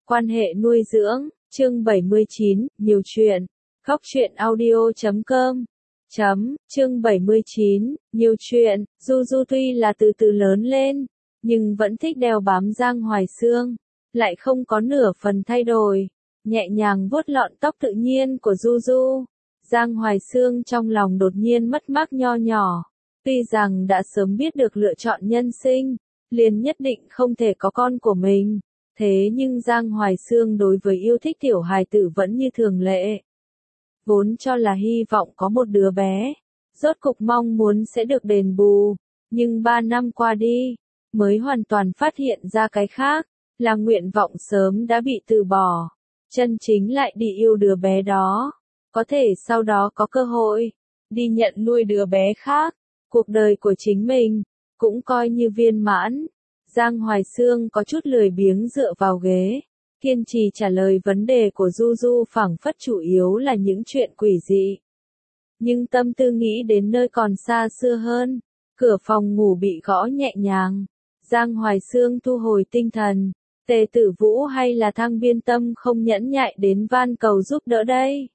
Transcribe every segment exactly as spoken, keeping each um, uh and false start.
Quan hệ nuôi dưỡng, chương bảy mươi chín, nhiều chuyện. Góc truyện audio chấm com. Chấm, chương bảy mươi chín, nhiều chuyện. Du Du tuy là từ từ lớn lên, nhưng vẫn thích đeo bám Giang Hoài Xương, lại không có nửa phần thay đổi. Nhẹ nhàng vuốt lọn tóc tự nhiên của Du Du, Giang Hoài Xương trong lòng đột nhiên mất mát nho nhỏ. Tuy rằng đã sớm biết được lựa chọn nhân sinh, liền nhất định không thể có con của mình. Thế nhưng Giang Hoài Xương đối với yêu thích tiểu hài tử vẫn như thường lệ. Vốn cho là hy vọng có một đứa bé, rốt cục mong muốn sẽ được đền bù, nhưng ba năm qua đi, mới hoàn toàn phát hiện ra cái khác, là nguyện vọng sớm đã bị từ bỏ, chân chính lại đi yêu đứa bé đó, có thể sau đó có cơ hội, đi nhận nuôi đứa bé khác, cuộc đời của chính mình, cũng coi như viên mãn. Giang Hoài Xương có chút lười biếng dựa vào ghế, kiên trì trả lời vấn đề của Du Du, phảng phất chủ yếu là những chuyện quỷ dị. Nhưng tâm tư nghĩ đến nơi còn xa xưa hơn, cửa phòng ngủ bị gõ nhẹ nhàng. Giang Hoài Xương thu hồi tinh thần, Tề Tử Vũ hay là Thang Biên Tâm không nhẫn nhại đến van cầu giúp đỡ đây?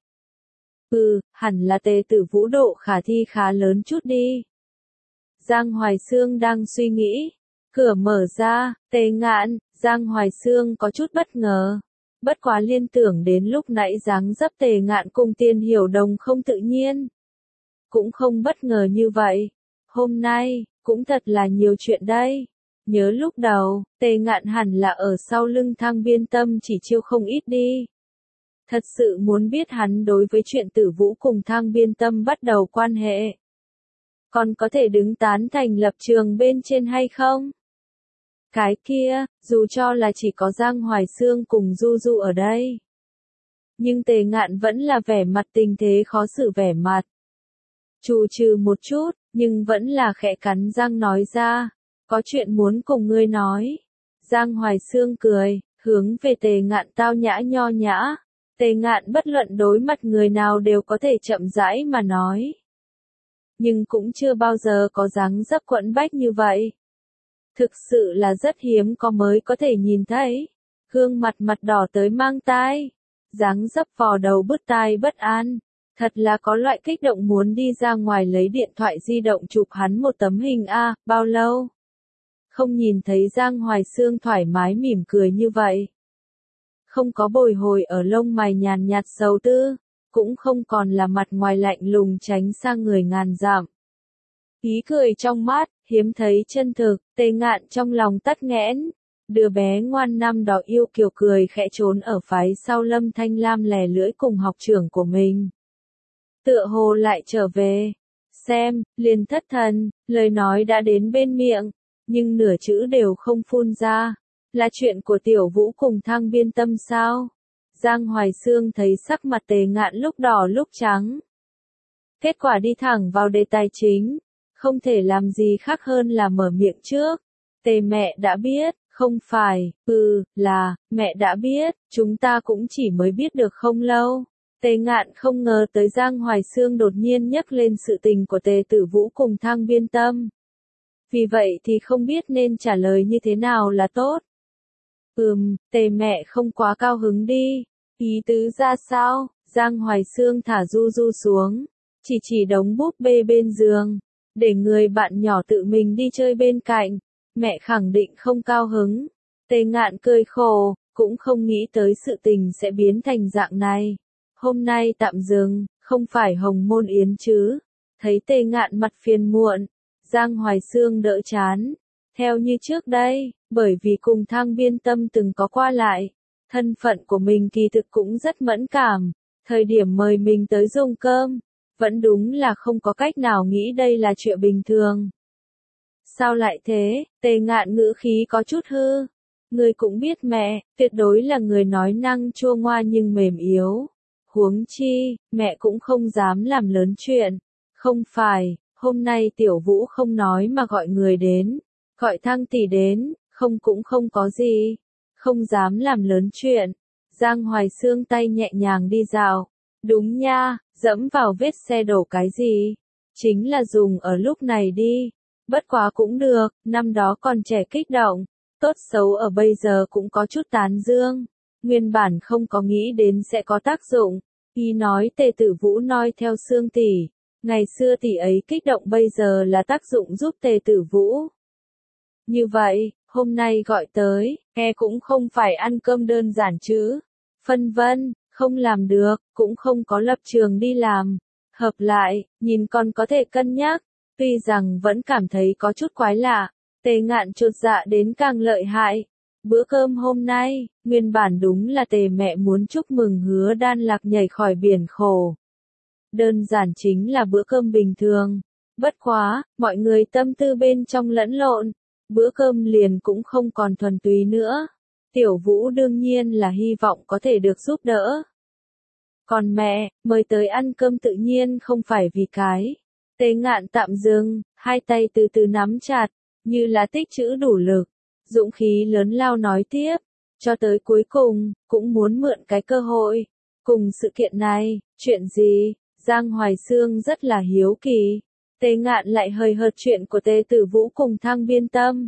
Ừ, hẳn là Tề Tử Vũ độ khả thi khá lớn chút đi. Giang Hoài Xương đang suy nghĩ. Cửa mở ra, Tề Ngạn, Giang Hoài Xương có chút bất ngờ. Bất quá liên tưởng đến lúc nãy dáng dấp Tề Ngạn cùng Tiên Hiểu Đồng không tự nhiên. Cũng không bất ngờ như vậy. Hôm nay, cũng thật là nhiều chuyện đây. Nhớ lúc đầu, Tề Ngạn hẳn là ở sau lưng Thang Biên Tâm chỉ chiêu không ít đi. Thật sự muốn biết hắn đối với chuyện Tử Vũ cùng Thang Biên Tâm bắt đầu quan hệ. Còn có thể đứng tán thành lập trường bên trên hay không? Cái kia, dù cho là chỉ có Giang Hoài Xương cùng Du Du ở đây. Nhưng Tề Ngạn vẫn là vẻ mặt tình thế khó xử vẻ mặt. Trù trừ một chút, nhưng vẫn là khẽ cắn răng nói ra. Có chuyện muốn cùng ngươi nói. Giang Hoài Xương cười, hướng về Tề Ngạn tao nhã nho nhã. Tề Ngạn bất luận đối mặt người nào đều có thể chậm rãi mà nói. Nhưng cũng chưa bao giờ có dáng dấp quẫn bách như vậy. Thực sự là rất hiếm có mới có thể nhìn thấy. Gương mặt mặt đỏ tới mang tai. Dáng dấp vò đầu bứt tai bất an. Thật là có loại kích động muốn đi ra ngoài lấy điện thoại di động chụp hắn một tấm hình a. À, bao lâu? Không nhìn thấy Giang Hoài Xương thoải mái mỉm cười như vậy. Không có bồi hồi ở lông mày nhàn nhạt sầu tư. Cũng không còn là mặt ngoài lạnh lùng tránh sang người ngàn dặm. Ý cười trong mắt, hiếm thấy chân thực, Tề Ngạn trong lòng tắt nghẽn. Đứa bé ngoan năm đó yêu kiều cười khẽ trốn ở phái sau Lâm Thanh Lam lè lưỡi cùng học trưởng của mình. Tựa hồ lại trở về. Xem, liền thất thần, lời nói đã đến bên miệng, nhưng nửa chữ đều không phun ra. Là chuyện của Tiểu Vũ cùng Thang Biên Tâm sao? Giang Hoài Xương thấy sắc mặt Tề Ngạn lúc đỏ lúc trắng. Kết quả đi thẳng vào đề tài chính. Không thể làm gì khác hơn là mở miệng trước. Tề mẹ đã biết, không phải, ừ, là, mẹ đã biết, chúng ta cũng chỉ mới biết được không lâu. Tề Ngạn không ngờ tới Giang Hoài Xương đột nhiên nhắc lên sự tình của Tề Tử Vũ cùng Thang Biên Tâm. Vì vậy thì không biết nên trả lời như thế nào là tốt. Ừm, Tề mẹ không quá cao hứng đi. Ý tứ ra sao? Giang Hoài Xương thả Du Du xuống, chỉ chỉ đống búp bê bên giường, để người bạn nhỏ tự mình đi chơi bên cạnh. Mẹ khẳng định không cao hứng. Tề Ngạn cười khổ, cũng không nghĩ tới sự tình sẽ biến thành dạng này. Hôm nay tạm dừng, không phải Hồng Môn Yến chứ? Thấy Tề Ngạn mặt phiền muộn, Giang Hoài Xương đỡ chán. Theo như trước đây, bởi vì cùng Thang Biên Tâm từng có qua lại, thân phận của mình kỳ thực cũng rất mẫn cảm. Thời điểm mời mình tới dùng cơm, vẫn đúng là không có cách nào nghĩ đây là chuyện bình thường. Sao lại thế? Tề Ngạn ngữ khí có chút hư. Người cũng biết mẹ, tuyệt đối là người nói năng chua ngoa nhưng mềm yếu. Huống chi, mẹ cũng không dám làm lớn chuyện. Không phải, hôm nay Tiểu Vũ không nói mà gọi người đến. Gọi Thang tỷ đến, không cũng không có gì. Không dám làm lớn chuyện. Giang Hoài Xương tay nhẹ nhàng đi dạo. Đúng nha, dẫm vào vết xe đổ cái gì? Chính là dùng ở lúc này đi. Bất quá cũng được, năm đó còn trẻ kích động. Tốt xấu ở bây giờ cũng có chút tán dương. Nguyên bản không có nghĩ đến sẽ có tác dụng. Y nói Tề Tử Vũ noi theo Sương tỷ. Ngày xưa tỷ ấy kích động bây giờ là tác dụng giúp Tề Tử Vũ. Như vậy, hôm nay gọi tới, e cũng không phải ăn cơm đơn giản chứ. Phân vân, không làm được, cũng không có lập trường đi làm. Hợp lại, nhìn còn có thể cân nhắc. Tuy rằng vẫn cảm thấy có chút quái lạ. Tề Ngạn chột dạ đến càng lợi hại. Bữa cơm hôm nay, nguyên bản đúng là Tề mẹ muốn chúc mừng Hứa Đan Lạc nhảy khỏi biển khổ. Đơn giản chính là bữa cơm bình thường. Bất quá, mọi người tâm tư bên trong lẫn lộn. Bữa cơm liền cũng không còn thuần túy nữa. Tiểu Vũ đương nhiên là hy vọng có thể được giúp đỡ. Còn mẹ, mời tới ăn cơm tự nhiên không phải vì cái. Tề Ngạn tạm dừng, hai tay từ từ nắm chặt, như là tích trữ đủ lực. Dũng khí lớn lao nói tiếp, cho tới cuối cùng, cũng muốn mượn cái cơ hội. Cùng sự kiện này, chuyện gì, Giang Hoài Xương rất là hiếu kỳ. Tề Ngạn lại hời hợt chuyện của Tề Tử Vũ cùng Thăng Biên Tâm.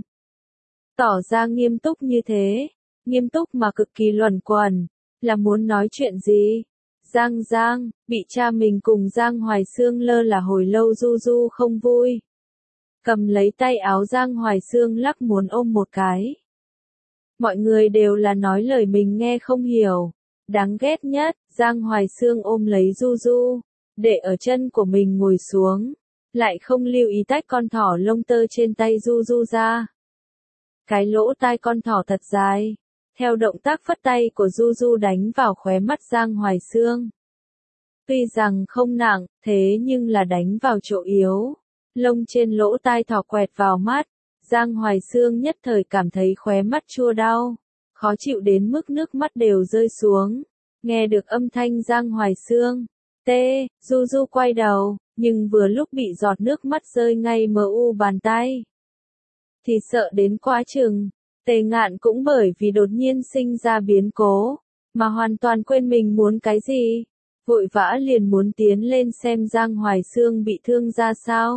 Tỏ ra nghiêm túc như thế, nghiêm túc mà cực kỳ luẩn quẩn, là muốn nói chuyện gì? Giang Giang, bị cha mình cùng Giang Hoài Xương lơ là hồi lâu Du Du không vui. Cầm lấy tay áo Giang Hoài Xương lắc muốn ôm một cái. Mọi người đều là nói lời mình nghe không hiểu. Đáng ghét nhất, Giang Hoài Xương ôm lấy Du Du, để ở chân của mình ngồi xuống. Lại không lưu ý tách con thỏ lông tơ trên tay Du Du ra. Cái lỗ tai con thỏ thật dài. Theo động tác phất tay của Du Du đánh vào khóe mắt Giang Hoài Xương. Tuy rằng không nặng, thế nhưng là đánh vào chỗ yếu. Lông trên lỗ tai thỏ quẹt vào mắt. Giang Hoài Xương nhất thời cảm thấy khóe mắt chua đau. Khó chịu đến mức nước mắt đều rơi xuống. Nghe được âm thanh Giang Hoài Xương. Tê, Du Du quay đầu, nhưng vừa lúc bị giọt nước mắt rơi ngay mờ u bàn tay. Thì sợ đến quá chừng. Tề Ngạn cũng bởi vì đột nhiên sinh ra biến cố, mà hoàn toàn quên mình muốn cái gì. Vội vã liền muốn tiến lên xem Giang Hoài Xương bị thương ra sao.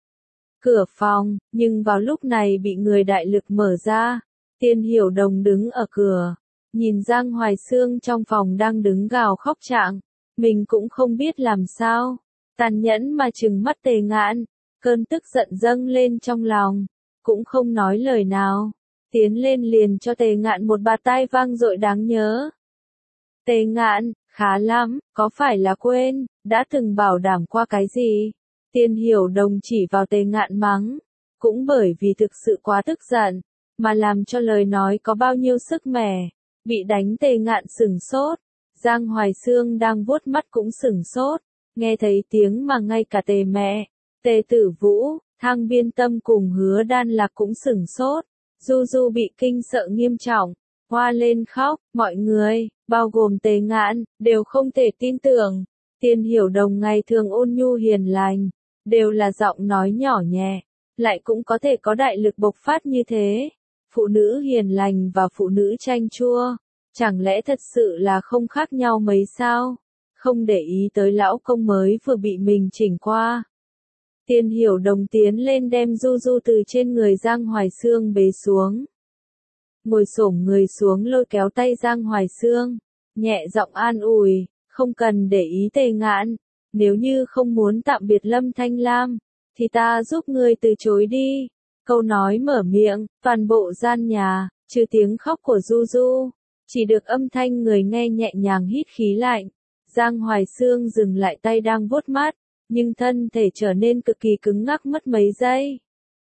Cửa phòng, nhưng vào lúc này bị người đại lực mở ra. Tiên Hiểu Đồng đứng ở cửa, nhìn Giang Hoài Xương trong phòng đang đứng gào khóc trạng. Mình cũng không biết làm sao. Tàn nhẫn mà trừng mắt Tề Ngạn, cơn tức giận dâng lên trong lòng, cũng không nói lời nào. Tiến lên liền cho Tề Ngạn một bạt tai vang dội đáng nhớ. Tề Ngạn, khá lắm, có phải là quên, đã từng bảo đảm qua cái gì? Tiên Hiểu Đồng chỉ vào Tề Ngạn mắng, cũng bởi vì thực sự quá tức giận, mà làm cho lời nói có bao nhiêu sức mẻ, bị đánh Tề Ngạn sửng sốt. Giang Hoài Xương đang vuốt mắt cũng sửng sốt, nghe thấy tiếng mà ngay cả Tề mẹ, Tề Tử Vũ, Thăng Biên Tâm cùng Hứa Đan Lạc cũng sửng sốt. Du Du bị kinh sợ nghiêm trọng, hoa lên khóc, mọi người, bao gồm Tề Ngạn, đều không thể tin tưởng. Tiên Hiểu Đồng ngày thường ôn nhu hiền lành, đều là giọng nói nhỏ nhẹ, lại cũng có thể có đại lực bộc phát như thế. Phụ nữ hiền lành và phụ nữ chanh chua, chẳng lẽ thật sự là không khác nhau mấy sao? Không để ý tới lão công mới vừa bị mình chỉnh qua. Tiên Hiểu Đồng tiến lên đem Du Du từ trên người Giang Hoài Xương bế xuống. Ngồi xổm người xuống lôi kéo tay Giang Hoài Xương, nhẹ giọng an ủi, không cần để ý Tề Ngạn, nếu như không muốn tạm biệt Lâm Thanh Lam, thì ta giúp ngươi từ chối đi. Câu nói mở miệng, toàn bộ gian nhà, trừ tiếng khóc của Du Du, chỉ được âm thanh người nghe nhẹ nhàng hít khí lạnh. Giang Hoài Xương dừng lại tay đang vuốt mắt, nhưng thân thể trở nên cực kỳ cứng ngắc mất mấy giây.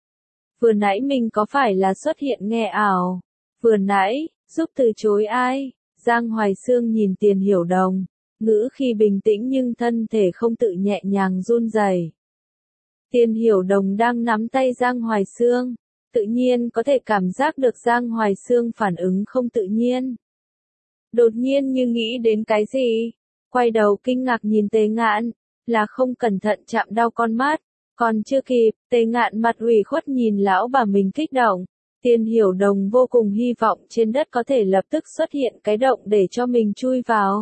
Vừa nãy mình có phải là xuất hiện nghe ảo? Vừa nãy, giúp từ chối ai? Giang Hoài Xương nhìn Tiền Hiểu Đồng, ngữ khi bình tĩnh nhưng thân thể không tự nhẹ nhàng run rẩy. Tiền Hiểu Đồng đang nắm tay Giang Hoài Xương, tự nhiên có thể cảm giác được Giang Hoài Xương phản ứng không tự nhiên. Đột nhiên như nghĩ đến cái gì, quay đầu kinh ngạc nhìn Tề Ngạn, là không cẩn thận chạm đau con mắt, còn chưa kịp, Tề Ngạn mặt ủy khuất nhìn lão bà mình kích động. Tiền Hiểu Đồng vô cùng hy vọng trên đất có thể lập tức xuất hiện cái động để cho mình chui vào.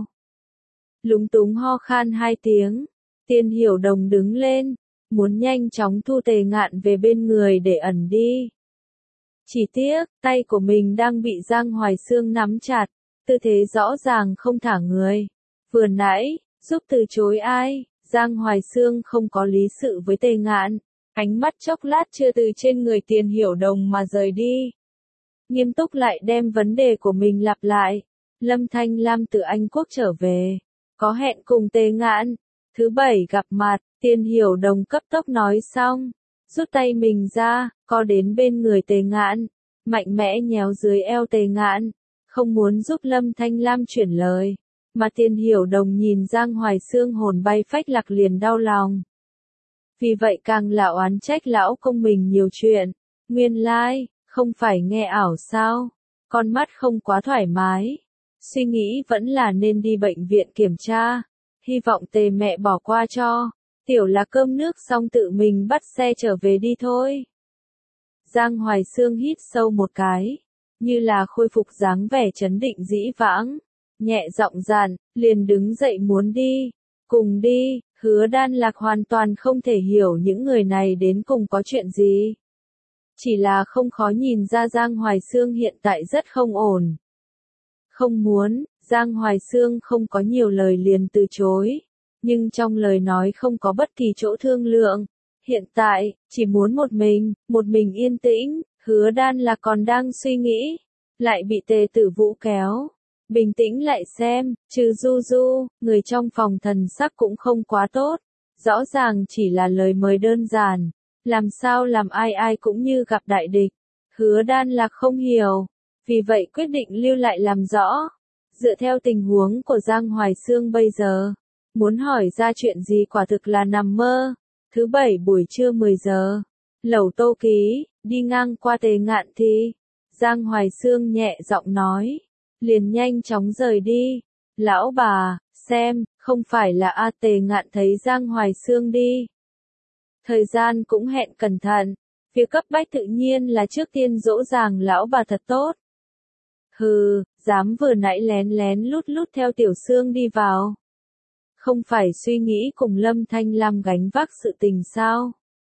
Lúng túng ho khan hai tiếng, Tiền Hiểu Đồng đứng lên, muốn nhanh chóng thu Tề Ngạn về bên người để ẩn đi. Chỉ tiếc, tay của mình đang bị Giang Hoài Xương nắm chặt, tư thế rõ ràng không thả người. Vừa nãy, giúp từ chối ai, Giang Hoài Xương không có lý sự với Tề Ngạn, ánh mắt chốc lát chưa từ trên người Tiền Hiểu Đồng mà rời đi. Nghiêm túc lại đem vấn đề của mình lặp lại, Lâm Thanh Lam từ Anh Quốc trở về, có hẹn cùng Tề Ngạn, thứ bảy gặp mặt, Tiền Hiểu Đồng cấp tốc nói xong, rút tay mình ra, co đến bên người Tề Ngạn, mạnh mẽ nhéo dưới eo Tề Ngạn, không muốn giúp Lâm Thanh Lam chuyển lời, mà Tiền Hiểu Đồng nhìn Giang Hoài Xương hồn bay phách lạc liền đau lòng. Vì vậy càng là oán trách lão công mình nhiều chuyện, nguyên lai, like, không phải nghe ảo sao, con mắt không quá thoải mái, suy nghĩ vẫn là nên đi bệnh viện kiểm tra, hy vọng Tề mẹ bỏ qua cho, tiểu là cơm nước xong tự mình bắt xe trở về đi thôi. Giang Hoài Xương hít sâu một cái, như là khôi phục dáng vẻ trấn định dĩ vãng, nhẹ giọng dặn, liền đứng dậy muốn đi, cùng đi. Hứa Đan Lạc hoàn toàn không thể hiểu những người này đến cùng có chuyện gì. Chỉ là không khó nhìn ra Giang Hoài Xương hiện tại rất không ổn. Không muốn, Giang Hoài Xương không có nhiều lời liền từ chối, nhưng trong lời nói không có bất kỳ chỗ thương lượng. Hiện tại, chỉ muốn một mình, một mình yên tĩnh, Hứa Đan Lạc còn đang suy nghĩ, lại bị Tề Tử Vũ kéo. Bình tĩnh lại xem, trừ Du Du, người trong phòng thần sắc cũng không quá tốt. Rõ ràng chỉ là lời mời đơn giản. Làm sao làm ai ai cũng như gặp đại địch. Hứa Đan Lạc không hiểu. Vì vậy quyết định lưu lại làm rõ. Dựa theo tình huống của Giang Hoài Xương bây giờ. Muốn hỏi ra chuyện gì quả thực là nằm mơ. Thứ bảy buổi trưa mười giờ. Lẩu Tô Ký, đi ngang qua Tề Ngạn thì. Giang Hoài Xương nhẹ giọng nói. Liền nhanh chóng rời đi. Lão bà, xem, không phải là A Tề Ngạn thấy Giang Hoài Xương đi. Thời gian cũng hẹn cẩn thận. Việc cấp bách tự nhiên là trước tiên dỗ dàng lão bà thật tốt. Hừ, dám vừa nãy lén lén lút lút theo Tiểu Xương đi vào. Không phải suy nghĩ cùng Lâm Thanh Lam gánh vác sự tình sao?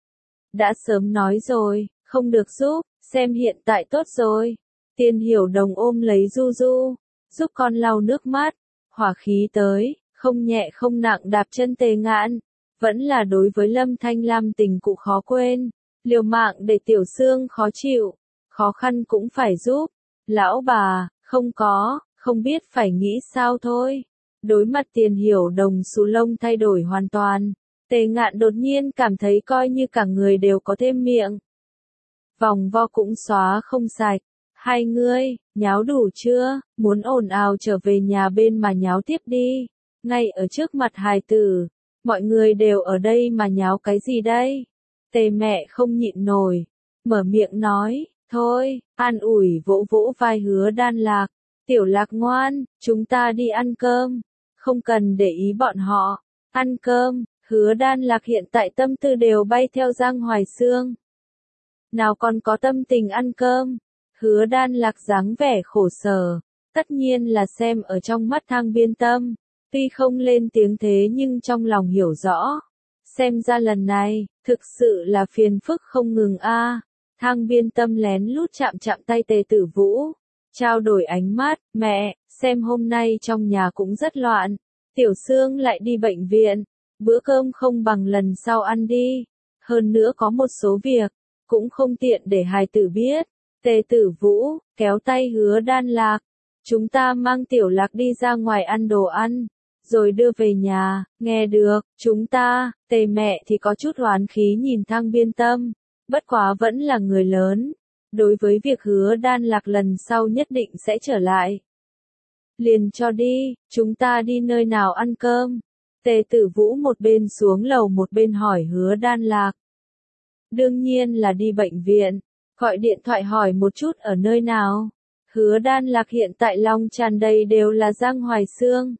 Đã sớm nói rồi, không được giúp, xem hiện tại tốt rồi. Tiền Hiểu Đồng ôm lấy Du Du, giúp con lau nước mắt, hỏa khí tới, không nhẹ không nặng đạp chân Tề Ngạn, vẫn là đối với Lâm Thanh Lam tình cụ khó quên, liều mạng để Tiểu Xương khó chịu, khó khăn cũng phải giúp, lão bà, không có, không biết phải nghĩ sao thôi. Đối mặt Tiền Hiểu Đồng xù lông thay đổi hoàn toàn, Tề Ngạn đột nhiên cảm thấy coi như cả người đều có thêm miệng. Vòng vo cũng xóa không sạch. Hai ngươi, nháo đủ chưa, muốn ồn ào trở về nhà bên mà nháo tiếp đi. Ngay ở trước mặt hài tử, mọi người đều ở đây mà nháo cái gì đây? Tề mẹ không nhịn nổi, mở miệng nói, thôi, an ủi vỗ vỗ vai Hứa Đan Lạc. Tiểu Lạc ngoan, chúng ta đi ăn cơm, không cần để ý bọn họ. Ăn cơm, Hứa Đan Lạc hiện tại tâm tư đều bay theo Giang Hoài Xương. Nào còn có tâm tình ăn cơm? Hứa Đan Lạc dáng vẻ khổ sở, tất nhiên là xem ở trong mắt Thang Biên Tâm, tuy không lên tiếng thế nhưng trong lòng hiểu rõ. Xem ra lần này, thực sự là phiền phức không ngừng a. À. Thang Biên Tâm lén lút chạm chạm tay Tề Tử Vũ, trao đổi ánh mắt, mẹ, xem hôm nay trong nhà cũng rất loạn, Tiểu Xương lại đi bệnh viện, bữa cơm không bằng lần sau ăn đi, hơn nữa có một số việc, cũng không tiện để hài tử biết. Tề Tử Vũ, kéo tay Hứa Đan Lạc. Chúng ta mang Tiểu Lạc đi ra ngoài ăn đồ ăn, rồi đưa về nhà, nghe được, chúng ta, Tề mẹ thì có chút hoán khí nhìn Thang Biên Tâm, bất quá vẫn là người lớn. Đối với việc Hứa Đan Lạc lần sau nhất định sẽ trở lại. Liền cho đi, chúng ta đi nơi nào ăn cơm. Tề Tử Vũ một bên xuống lầu một bên hỏi Hứa Đan Lạc. Đương nhiên là đi bệnh viện. Gọi điện thoại hỏi một chút ở nơi nào. Hứa Đan Lạc hiện tại lòng tràn đầy đều là Giang Hoài Xương.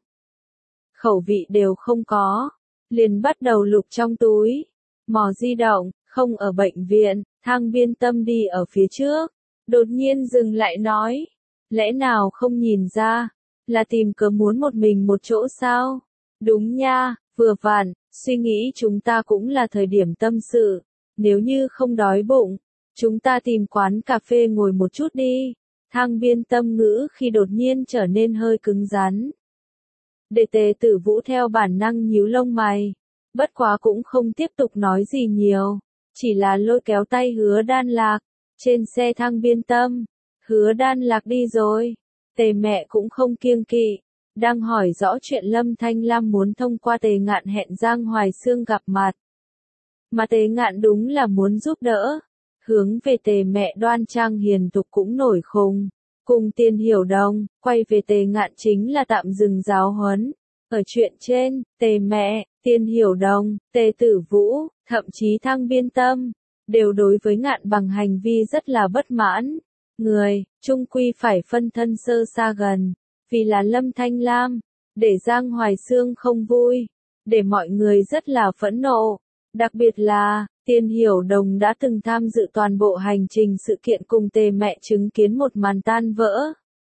Khẩu vị đều không có. Liền bắt đầu lục trong túi. Mò di động, không ở bệnh viện. Thang Biên Tâm đi ở phía trước. Đột nhiên dừng lại nói. Lẽ nào không nhìn ra. Là tìm cớ muốn một mình một chỗ sao? Đúng nha, vừa vặn. Suy nghĩ chúng ta cũng là thời điểm tâm sự. Nếu như không đói bụng. Chúng ta tìm quán cà phê ngồi một chút đi. Thang Biên tâm ngữ khi đột nhiên trở nên hơi cứng rắn. Để Tề Tử Vũ theo bản năng nhíu lông mày, bất quá cũng không tiếp tục nói gì nhiều, chỉ là lôi kéo tay Hứa Đan Lạc, trên xe Thang Biên tâm, Hứa Đan Lạc đi rồi, Tề mẹ cũng không kiêng kỵ, đang hỏi rõ chuyện Lâm Thanh Lam muốn thông qua Tề Ngạn hẹn Giang Hoài Xương gặp mặt. Mà Tề Ngạn đúng là muốn giúp đỡ, hướng về Tề mẹ đoan trang hiền thục cũng nổi khùng. Cùng Tiền Hiểu Đồng, quay về Tề Ngạn chính là tạm dừng giáo huấn. Ở chuyện trên, Tề mẹ, Tiền Hiểu Đồng, Tề Tử Vũ, thậm chí Thang Biên tâm, đều đối với Ngạn bằng hành vi rất là bất mãn. Người, chung quy phải phân thân sơ xa gần, vì là Lâm Thanh Lam, để Giang Hoài Xương không vui, để mọi người rất là phẫn nộ. Đặc biệt là, Tiền Hiểu Đồng đã từng tham dự toàn bộ hành trình sự kiện cùng Tề mẹ chứng kiến một màn tan vỡ.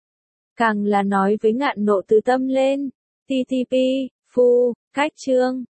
Càng là nói với Ngạn nộ từ tâm lên, tê tê pê, phu, cách chương.